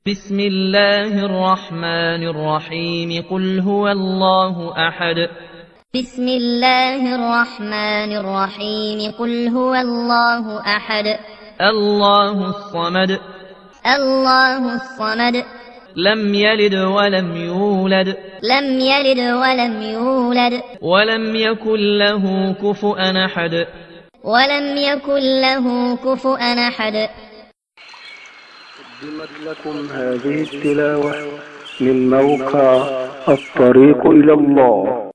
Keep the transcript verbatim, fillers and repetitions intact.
بسم الله الرحمن الرحيم قل هو الله أحد بسم الله الرحمن الرحيم قل هو الله أحد الله الصمد الله الصمد لم يلد ولم يولد لم يلد ولم يولد ولم يكن له كفؤا أحد ولم يكن له كفؤا أحد. قدمت لكم هذه التلاوة من موقع الطريق إلى الله.